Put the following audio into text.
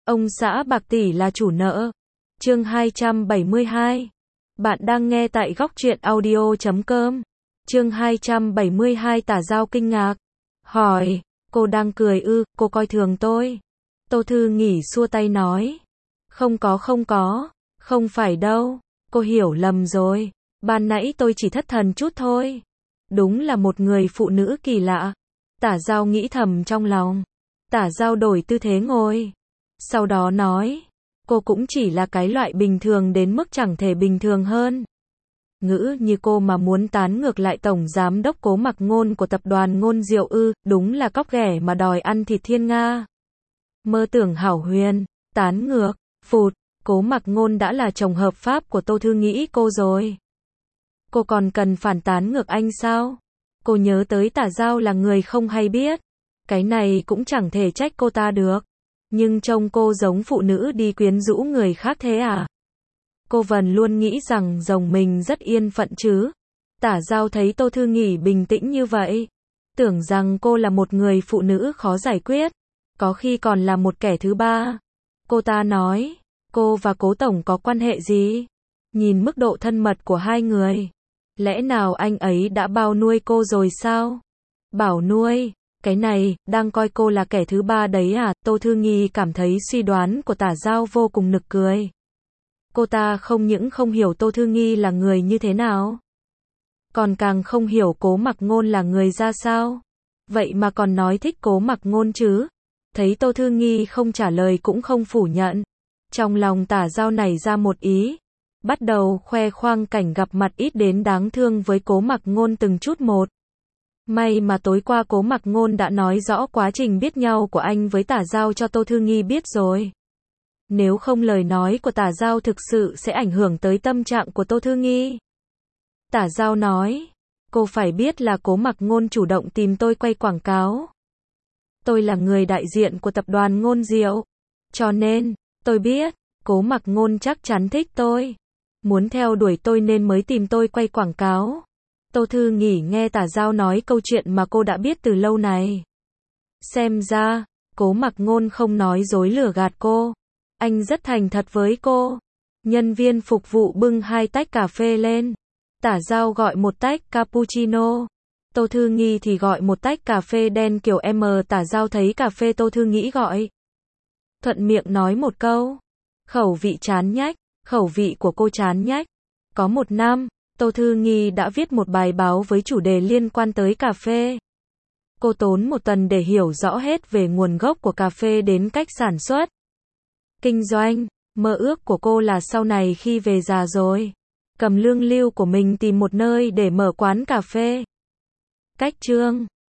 Ông xã bạc tỷ là chủ nợ. Chương 272. Bạn đang nghe tại góc truyện audio.com. Chương 272 Tả Giao kinh ngạc. Hỏi, cô đang cười ư, cô coi thường tôi. Tô Thư Nghỉ xua tay nói. Không có, không phải đâu, cô hiểu lầm rồi. Ban nãy tôi chỉ thất thần chút thôi. Đúng là một người phụ nữ kỳ lạ. Tả Giao nghĩ thầm trong lòng. Tả Giao đổi tư thế ngồi. Sau đó nói, cô cũng chỉ là cái loại bình thường đến mức chẳng thể bình thường hơn. Ngữ như cô mà muốn tán ngược lại Tổng Giám đốc Cố Mặc Ngôn của tập đoàn Ngôn Diệu ư, đúng là cóc ghẻ mà đòi ăn thịt thiên nga. Mơ tưởng hảo huyền, tán ngược, phụt, Cố Mặc Ngôn đã là chồng hợp pháp của Tô Thư Nghĩ cô rồi. Cô còn cần phản tán ngược anh sao? Cô nhớ tới Tả Giao là người không hay biết. Cái này cũng chẳng thể trách cô ta được. Nhưng trông cô giống phụ nữ đi quyến rũ người khác thế à? Cô Vân luôn nghĩ rằng rồng mình rất yên phận chứ. Tả Giao thấy Tô Thư Nghỉ bình tĩnh như vậy. Tưởng rằng cô là một người phụ nữ khó giải quyết. Có khi còn là một kẻ thứ ba. Cô ta nói, cô và Cố Tổng có quan hệ gì? Nhìn mức độ thân mật của hai người. Lẽ nào anh ấy đã bao nuôi cô rồi sao? Bảo nuôi, cái này, đang coi cô là kẻ thứ ba đấy à? Tô Thư Nghi cảm thấy suy đoán của Tả Giao vô cùng nực cười. Cô ta không những không hiểu Tô Thư Nghi là người như thế nào, còn càng không hiểu Cố Mặc Ngôn là người ra sao. Vậy mà còn nói thích Cố Mặc Ngôn chứ? Thấy Tô Thư Nghi không trả lời cũng không phủ nhận. Trong lòng Tả Giao nảy ra một ý. Bắt đầu khoe khoang cảnh gặp mặt ít đến đáng thương với Cố Mặc Ngôn từng chút một. May mà tối qua Cố Mặc Ngôn đã nói rõ quá trình biết nhau của anh với Tả Giao cho Tô Thư Nghi biết rồi. Nếu không lời nói của Tả Giao thực sự sẽ ảnh hưởng tới tâm trạng của Tô Thư Nghi. Tả Giao nói, cô phải biết là Cố Mặc Ngôn chủ động tìm tôi quay quảng cáo. Tôi là người đại diện của tập đoàn Ngôn Diệu. Cho nên, tôi biết, Cố Mặc Ngôn chắc chắn thích tôi. Muốn theo đuổi tôi nên mới tìm tôi quay quảng cáo. Tô Thư Nghỉ nghe Tả Giao nói câu chuyện mà cô đã biết từ lâu này. Xem ra, Cố Mặc Ngôn không nói dối lừa gạt cô. Anh rất thành thật với cô. Nhân viên phục vụ bưng 2 tách cà phê lên. Tả Giao gọi một tách cappuccino. Tô Thư Nghi thì gọi một tách cà phê đen kiểu M. Tả Giao thấy cà phê Tô Thư Nghĩ gọi. Thuận miệng nói một câu. Khẩu vị chán nhách. Khẩu vị của cô chán nhách. Có một năm, Tô Thư Nghi đã viết một bài báo với chủ đề liên quan tới cà phê. Cô tốn một tuần để hiểu rõ hết về nguồn gốc của cà phê đến cách sản xuất, kinh doanh. Mơ ước của cô là sau này khi về già rồi, cầm lương hưu của mình tìm một nơi để mở quán cà phê. Cách chương